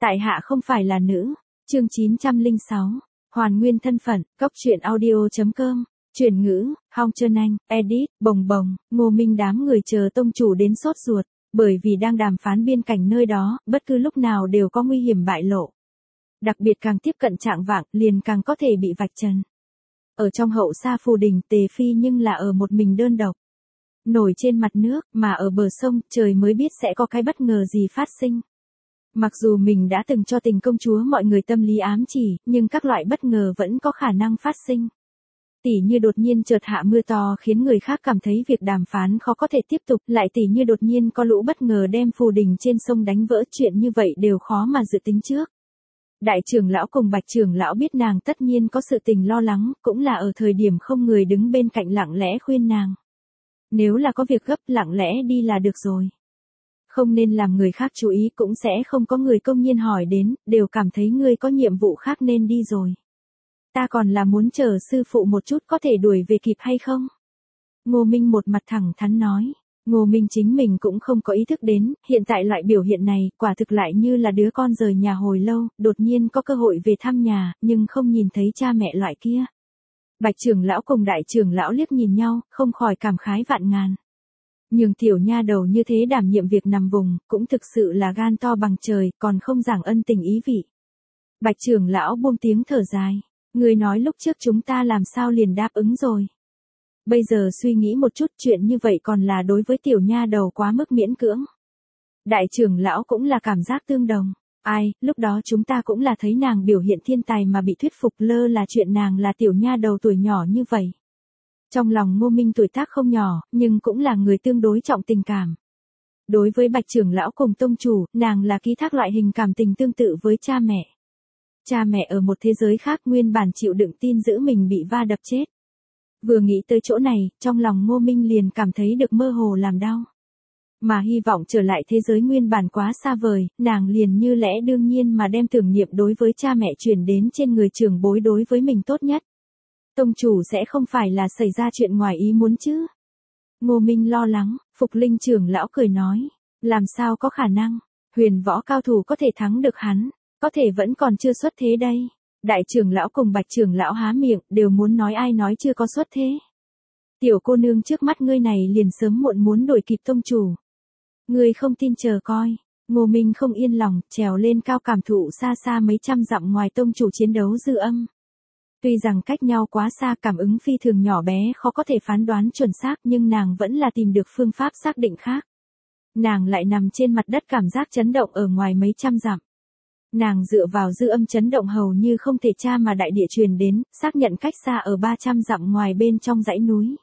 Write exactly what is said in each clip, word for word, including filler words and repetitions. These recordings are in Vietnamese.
Tại hạ không phải là nữ. Chương chín trăm lẻ sáu. Hoàn nguyên thân phận, cốc truyện audio.com. Chuyển ngữ, Hong Trân Anh, edit, bồng bồng, Ngô Minh đám người chờ tông chủ đến sốt ruột, bởi vì đang đàm phán biên cảnh nơi đó, bất cứ lúc nào đều có nguy hiểm bại lộ. Đặc biệt càng tiếp cận trạng vạng, liền càng có thể bị vạch trần. Ở trong hậu sa phù đình, Tề Phi nhưng là ở một mình đơn độc. Nổi trên mặt nước, mà ở bờ sông, trời mới biết sẽ có cái bất ngờ gì phát sinh. Mặc dù mình đã từng cho tình công chúa mọi người tâm lý ám chỉ, nhưng các loại bất ngờ vẫn có khả năng phát sinh. Tỉ như đột nhiên chợt hạ mưa to khiến người khác cảm thấy việc đàm phán khó có thể tiếp tục, lại tỉ như đột nhiên có lũ bất ngờ đem phù đình trên sông đánh vỡ, chuyện như vậy đều khó mà dự tính trước. Đại trưởng lão cùng Bạch trưởng lão biết nàng tất nhiên có sự tình lo lắng, cũng là ở thời điểm không người đứng bên cạnh lặng lẽ khuyên nàng. Nếu là có việc gấp lặng lẽ đi là được rồi. Không nên làm người khác chú ý, cũng sẽ không có người công nhiên hỏi đến, đều cảm thấy ngươi có nhiệm vụ khác nên đi rồi. Ta còn là muốn chờ sư phụ một chút, có thể đuổi về kịp hay không? Ngô Minh một mặt thẳng thắn nói. Ngô Minh chính mình cũng không có ý thức đến, hiện tại loại biểu hiện này, quả thực lại như là đứa con rời nhà hồi lâu, đột nhiên có cơ hội về thăm nhà, nhưng không nhìn thấy cha mẹ loại kia. Bạch trưởng lão cùng đại trưởng lão liếc nhìn nhau, không khỏi cảm khái vạn ngàn. Nhưng tiểu nha đầu như thế đảm nhiệm việc nằm vùng, cũng thực sự là gan to bằng trời, còn không giảng ân tình ý vị. Bạch trưởng lão buông tiếng thở dài. Người nói lúc trước chúng ta làm sao liền đáp ứng rồi. Bây giờ suy nghĩ một chút, chuyện như vậy còn là đối với tiểu nha đầu quá mức miễn cưỡng. Đại trưởng lão cũng là cảm giác tương đồng. Ai, lúc đó chúng ta cũng là thấy nàng biểu hiện thiên tài mà bị thuyết phục, lơ là chuyện nàng là tiểu nha đầu tuổi nhỏ như vậy. Trong lòng Ngô Minh tuổi tác không nhỏ, nhưng cũng là người tương đối trọng tình cảm. Đối với Bạch trưởng lão cùng tông chủ, nàng là ký thác loại hình cảm tình tương tự với cha mẹ. Cha mẹ ở một thế giới khác nguyên bản chịu đựng tin giữ mình bị va đập chết. Vừa nghĩ tới chỗ này, trong lòng Ngô Minh liền cảm thấy được mơ hồ làm đau. Mà hy vọng trở lại thế giới nguyên bản quá xa vời, nàng liền như lẽ đương nhiên mà đem tưởng niệm đối với cha mẹ chuyển đến trên người trưởng bối đối với mình tốt nhất. Tông chủ sẽ không phải là xảy ra chuyện ngoài ý muốn chứ? Ngô Minh lo lắng. Phục Linh trưởng lão cười nói. Làm sao có khả năng? Huyền võ cao thủ có thể thắng được hắn, có thể vẫn còn chưa xuất thế đây. Đại trưởng lão cùng Bạch trưởng lão há miệng, đều muốn nói ai nói chưa có xuất thế. Tiểu cô nương trước mắt ngươi này liền sớm muộn muốn đuổi kịp tông chủ. Ngươi không tin chờ coi. Ngô Minh không yên lòng, trèo lên cao cảm thụ xa xa mấy trăm dặm ngoài tông chủ chiến đấu dư âm. Tuy rằng cách nhau quá xa, cảm ứng phi thường nhỏ bé khó có thể phán đoán chuẩn xác, nhưng nàng vẫn là tìm được phương pháp xác định khác. Nàng lại nằm trên mặt đất, cảm giác chấn động ở ngoài mấy trăm dặm. Nàng dựa vào dư âm chấn động hầu như không thể tra mà đại địa truyền đến, xác nhận cách xa ở ba trăm dặm ngoài bên trong dãy núi.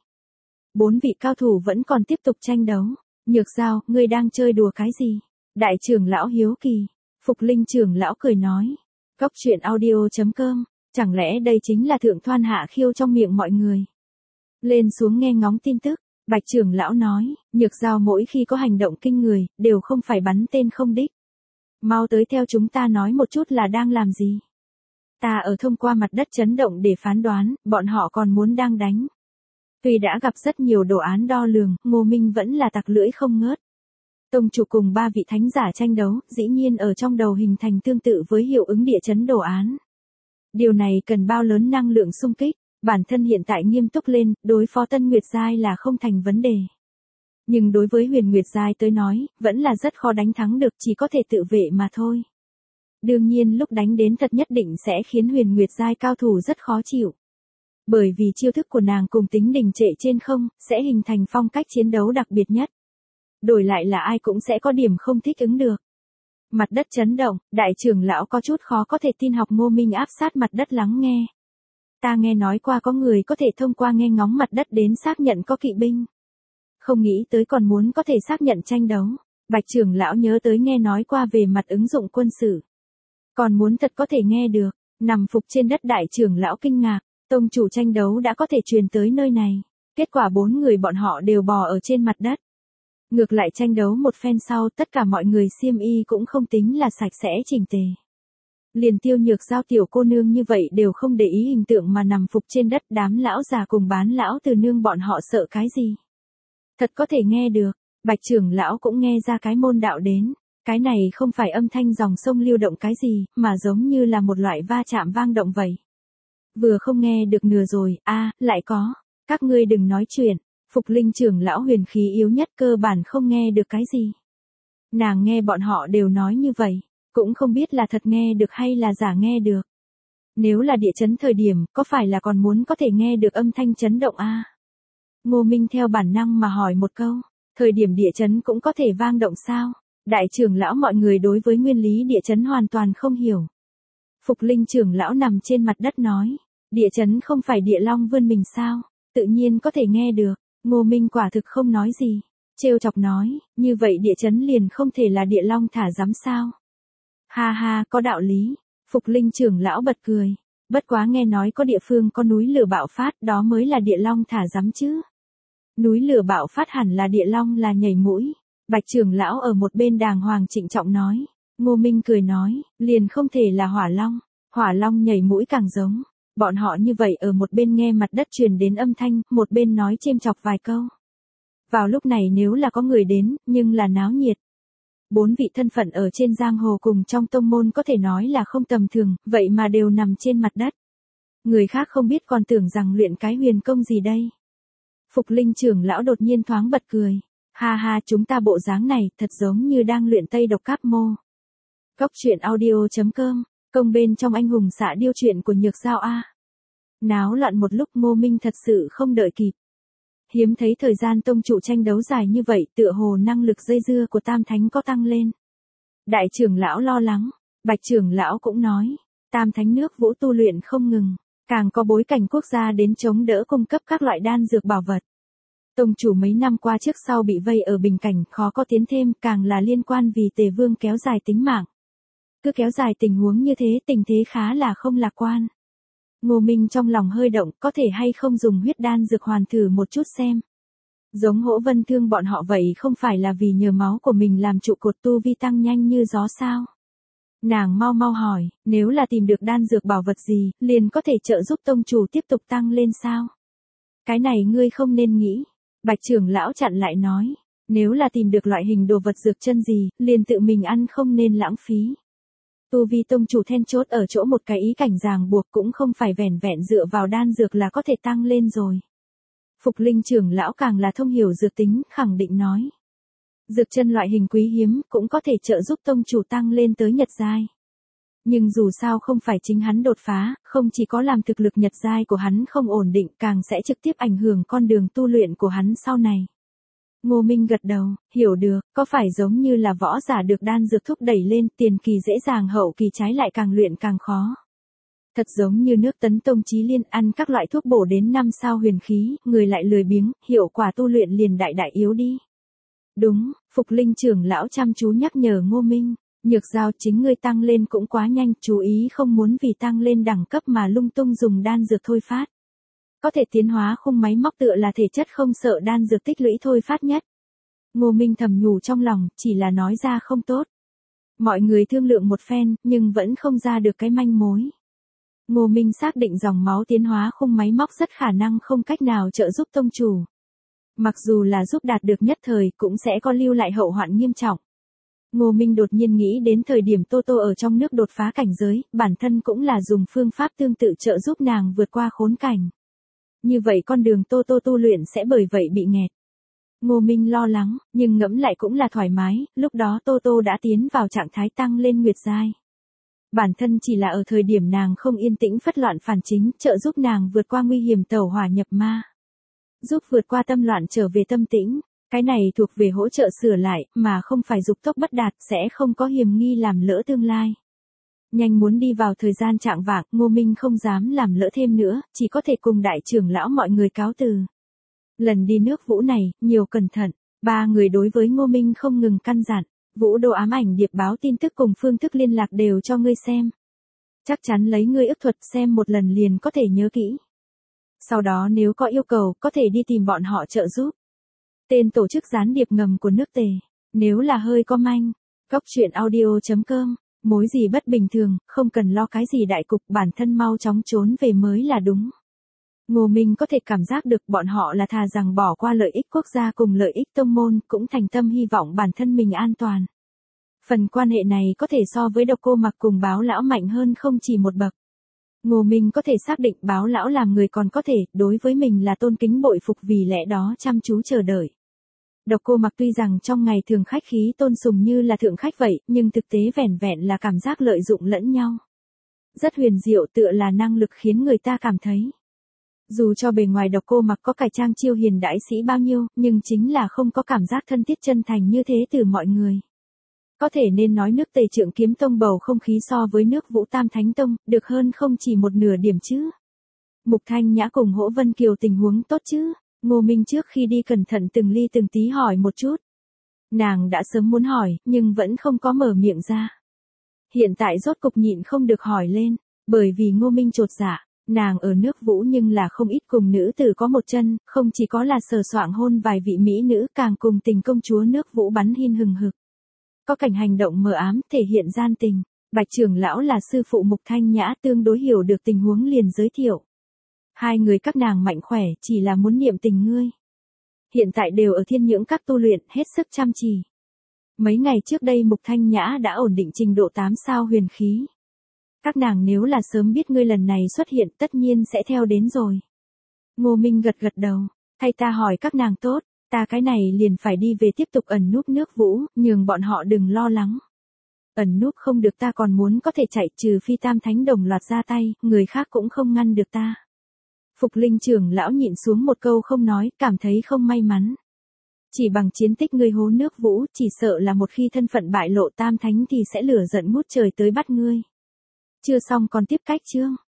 Bốn vị cao thủ vẫn còn tiếp tục tranh đấu. Nhược Giao, ngươi đang chơi đùa cái gì? Đại trưởng lão hiếu kỳ. Phục Linh trưởng lão cười nói. Cốc truyện audio.com. Chẳng lẽ đây chính là thượng thoan hạ khiêu trong miệng mọi người? Lên xuống nghe ngóng tin tức. Bạch trưởng lão nói. Nhược Giao mỗi khi có hành động kinh người, đều không phải bắn tên không đích. Mau tới theo chúng ta nói một chút là đang làm gì. Ta ở thông qua mặt đất chấn động để phán đoán, bọn họ còn muốn đang đánh. Tuy đã gặp rất nhiều đồ án đo lường, Ngô Minh vẫn là tặc lưỡi không ngớt. Tông chủ cùng ba vị thánh giả tranh đấu, dĩ nhiên ở trong đầu hình thành tương tự với hiệu ứng địa chấn đồ án. Điều này cần bao lớn năng lượng xung kích, bản thân hiện tại nghiêm túc lên, đối phó Tân Nguyệt Giai là không thành vấn đề. Nhưng đối với Huyền Nguyệt Giai tới nói, vẫn là rất khó đánh thắng được, chỉ có thể tự vệ mà thôi. Đương nhiên lúc đánh đến thật nhất định sẽ khiến Huyền Nguyệt Giai cao thủ rất khó chịu. Bởi vì chiêu thức của nàng cùng tính đình trệ trên không, sẽ hình thành phong cách chiến đấu đặc biệt nhất. Đổi lại là ai cũng sẽ có điểm không thích ứng được. Mặt đất chấn động, đại trưởng lão có chút khó có thể tin học Ngô Minh áp sát mặt đất lắng nghe. Ta nghe nói qua có người có thể thông qua nghe ngóng mặt đất đến xác nhận có kỵ binh. Không nghĩ tới còn muốn có thể xác nhận tranh đấu. Bạch trưởng lão nhớ tới nghe nói qua về mặt ứng dụng quân sự. Còn muốn thật có thể nghe được. Nằm phục trên đất, đại trưởng lão kinh ngạc. Tông chủ tranh đấu đã có thể truyền tới nơi này. Kết quả bốn người bọn họ đều bò ở trên mặt đất. Ngược lại tranh đấu một phen sau, tất cả mọi người xiêm y cũng không tính là sạch sẽ chỉnh tề. Liền Tiêu Nhược Giao tiểu cô nương như vậy đều không để ý hình tượng mà nằm phục trên đất, đám lão già cùng bán lão từ nương bọn họ sợ cái gì. Thật có thể nghe được. Bạch trưởng lão cũng nghe ra cái môn đạo đến. Cái này không phải âm thanh dòng sông lưu động cái gì, mà giống như là một loại va chạm vang động vậy. Vừa không nghe được nửa rồi, a à, lại có. Các ngươi đừng nói chuyện. Phục Linh trưởng lão huyền khí yếu nhất cơ bản không nghe được cái gì. Nàng nghe bọn họ đều nói như vậy, cũng không biết là thật nghe được hay là giả nghe được. Nếu là địa chấn thời điểm, có phải là còn muốn có thể nghe được âm thanh chấn động a? À? Ngô Minh theo bản năng mà hỏi một câu, thời điểm địa chấn cũng có thể vang động sao? Đại trưởng lão mọi người đối với nguyên lý địa chấn hoàn toàn không hiểu. Phục Linh trưởng lão nằm trên mặt đất nói, địa chấn không phải địa long vươn mình sao? Tự nhiên có thể nghe được. Ngô Minh quả thực không nói gì, trêu chọc nói, như vậy địa chấn liền không thể là địa long thả rắm sao? Ha ha, có đạo lý. Phục Linh trưởng lão bật cười, bất quá nghe nói có địa phương có núi lửa bạo phát, đó mới là địa long thả rắm chứ. Núi lửa bạo phát hẳn là địa long là nhảy mũi. Bạch trưởng lão ở một bên đàng hoàng trịnh trọng nói. Ngô Minh cười nói, liền không thể là hỏa long, hỏa long nhảy mũi càng giống. Bọn họ như vậy ở một bên nghe mặt đất truyền đến âm thanh, một bên nói chêm chọc vài câu. Vào lúc này nếu là có người đến, nhưng là náo nhiệt. Bốn vị thân phận ở trên giang hồ cùng trong tông môn có thể nói là không tầm thường, vậy mà đều nằm trên mặt đất. Người khác không biết còn tưởng rằng luyện cái huyền công gì đây. Phục Linh trưởng lão đột nhiên thoáng bật cười. Ha ha, chúng ta bộ dáng này thật giống như đang luyện Tây độc cáp mô. Góc truyện audio chấm com, công bên trong anh hùng xạ điêu truyện của Nhược Giao A. Náo loạn một lúc Ngô Minh thật sự không đợi kịp. Hiếm thấy thời gian tông chủ tranh đấu dài như vậy, tựa hồ năng lực dây dưa của Tam Thánh có tăng lên. Đại trưởng lão lo lắng, Bạch trưởng lão cũng nói, Tam Thánh nước vũ tu luyện không ngừng, càng có bối cảnh quốc gia đến chống đỡ cung cấp các loại đan dược bảo vật. Tông chủ mấy năm qua trước sau bị vây ở bình cảnh khó có tiến thêm, càng là liên quan vì Tề Vương kéo dài tính mạng. Cứ kéo dài tình huống như thế, tình thế khá là không lạc quan. Ngô Minh trong lòng hơi động, có thể hay không dùng huyết đan dược hoàn thử một chút xem. Giống Hỗ Vân Thương bọn họ vậy không phải là vì nhờ máu của mình làm trụ cột tu vi tăng nhanh như gió sao? Nàng mau mau hỏi, nếu là tìm được đan dược bảo vật gì, liền có thể trợ giúp tông chủ tiếp tục tăng lên sao? Cái này ngươi không nên nghĩ. Bạch trưởng lão chặn lại nói, nếu là tìm được loại hình đồ vật dược chân gì, liền tự mình ăn không nên lãng phí. Tu vi tông chủ then chốt ở chỗ một cái ý cảnh ràng buộc cũng không phải vẻn vẹn dựa vào đan dược là có thể tăng lên rồi. Phục Linh trưởng lão càng là thông hiểu dược tính, khẳng định nói. Dược chân loại hình quý hiếm cũng có thể trợ giúp tông chủ tăng lên tới nhật giai. Nhưng dù sao không phải chính hắn đột phá, không chỉ có làm thực lực nhật giai của hắn không ổn định, càng sẽ trực tiếp ảnh hưởng con đường tu luyện của hắn sau này. Ngô Minh gật đầu, hiểu được, có phải giống như là võ giả được đan dược thúc đẩy lên, tiền kỳ dễ dàng hậu kỳ trái lại càng luyện càng khó. Thật giống như nước tấn tông chí liên ăn các loại thuốc bổ đến năm sao huyền khí, người lại lười biếng, hiệu quả tu luyện liền đại đại yếu đi. Đúng, Phục Linh trưởng lão chăm chú nhắc nhở Ngô Minh, Nhược Giao chính ngươi tăng lên cũng quá nhanh, chú ý không muốn vì tăng lên đẳng cấp mà lung tung dùng đan dược thôi phát. Có thể tiến hóa khung máy móc tựa là thể chất không sợ đan dược tích lũy thôi phát nhất. Ngô Minh thầm nhủ trong lòng, chỉ là nói ra không tốt. Mọi người thương lượng một phen, nhưng vẫn không ra được cái manh mối. Ngô Minh xác định dòng máu tiến hóa khung máy móc rất khả năng không cách nào trợ giúp tông chủ. Mặc dù là giúp đạt được nhất thời cũng sẽ có lưu lại hậu hoạn nghiêm trọng. Ngô Minh đột nhiên nghĩ đến thời điểm Tô Tô ở trong nước đột phá cảnh giới, bản thân cũng là dùng phương pháp tương tự trợ giúp nàng vượt qua khốn cảnh. Như vậy con đường Tô Tô tu luyện sẽ bởi vậy bị nghẹt. Ngô Minh lo lắng, nhưng ngẫm lại cũng là thoải mái, lúc đó Tô Tô đã tiến vào trạng thái tăng lên nguyệt giai. Bản thân chỉ là ở thời điểm nàng không yên tĩnh phất loạn phản chính, trợ giúp nàng vượt qua nguy hiểm tẩu hỏa nhập ma. Giúp vượt qua tâm loạn trở về tâm tĩnh, cái này thuộc về hỗ trợ sửa lại, mà không phải dục tốc bất đạt, sẽ không có hiểm nghi làm lỡ tương lai. Nhanh muốn đi vào thời gian trạng vạng, Ngô Minh không dám làm lỡ thêm nữa, chỉ có thể cùng đại trưởng lão mọi người cáo từ. Lần đi nước Vũ này, nhiều cẩn thận, ba người đối với Ngô Minh không ngừng căn dặn, Vũ đồ ám ảnh điệp báo tin tức cùng phương thức liên lạc đều cho ngươi xem. Chắc chắn lấy ngươi ước thuật xem một lần liền có thể nhớ kỹ. Sau đó nếu có yêu cầu, có thể đi tìm bọn họ trợ giúp. Tên tổ chức gián điệp ngầm của nước Tề, nếu là hơi có manh, góc truyện audio chấm com, mối gì bất bình thường, không cần lo cái gì đại cục, bản thân mau chóng trốn về mới là đúng. Ngô Minh có thể cảm giác được bọn họ là thà rằng bỏ qua lợi ích quốc gia cùng lợi ích tông môn, cũng thành tâm hy vọng bản thân mình an toàn. Phần quan hệ này có thể so với Độc Cô Mặc cùng Báo lão mạnh hơn không chỉ một bậc. Ngô Minh có thể xác định Báo lão làm người còn có thể, đối với mình là tôn kính bội phục vì lẽ đó chăm chú chờ đợi. Độc Cô Mặc tuy rằng trong ngày thường khách khí tôn sùng như là thượng khách vậy, nhưng thực tế vẻn vẹn là cảm giác lợi dụng lẫn nhau. Rất huyền diệu, tựa là năng lực khiến người ta cảm thấy. Dù cho bề ngoài Độc Cô Mặc có cải trang chiêu hiền đãi sĩ bao nhiêu, nhưng chính là không có cảm giác thân thiết chân thành như thế từ mọi người. Có thể nên nói nước Tề Trượng Kiếm Tông bầu không khí so với nước Vũ Tam Thánh Tông, được hơn không chỉ một nửa điểm chứ. Mục Thanh Nhã cùng Hỗ Vân Kiều tình huống tốt chứ. Ngô Minh trước khi đi cẩn thận từng ly từng tí hỏi một chút. Nàng đã sớm muốn hỏi, nhưng vẫn không có mở miệng ra. Hiện tại rốt cục nhịn không được hỏi lên, bởi vì Ngô Minh chột dạ, nàng ở nước Vũ nhưng là không ít cùng nữ tử có một chân, không chỉ có là sờ soạng hôn vài vị mỹ nữ, càng cùng tình công chúa nước Vũ bắn hin hừng hực. Có cảnh hành động mờ ám, thể hiện gian tình. Bạch trưởng lão là sư phụ Mục Thanh Nhã, tương đối hiểu được tình huống liền giới thiệu. Hai người các nàng mạnh khỏe, chỉ là muốn niệm tình ngươi. Hiện tại đều ở Thiên Nhưỡng Các tu luyện, hết sức chăm chỉ. Mấy ngày trước đây Mục Thanh Nhã đã ổn định trình độ tám sao huyền khí. Các nàng nếu là sớm biết ngươi lần này xuất hiện tất nhiên sẽ theo đến rồi. Ngô Minh gật gật đầu, thay ta hỏi các nàng tốt, ta cái này liền phải đi về tiếp tục ẩn núp nước Vũ, nhường bọn họ đừng lo lắng. Ẩn núp không được ta còn muốn có thể chạy, trừ phi Tam Thánh đồng loạt ra tay, người khác cũng không ngăn được ta. Phục Linh trưởng lão nhịn xuống một câu không nói, cảm thấy không may mắn. Chỉ bằng chiến tích ngươi hố nước Vũ, chỉ sợ là một khi thân phận bại lộ Tam Thánh thì sẽ lửa giận ngút trời tới bắt ngươi. Chưa xong còn tiếp cách chương.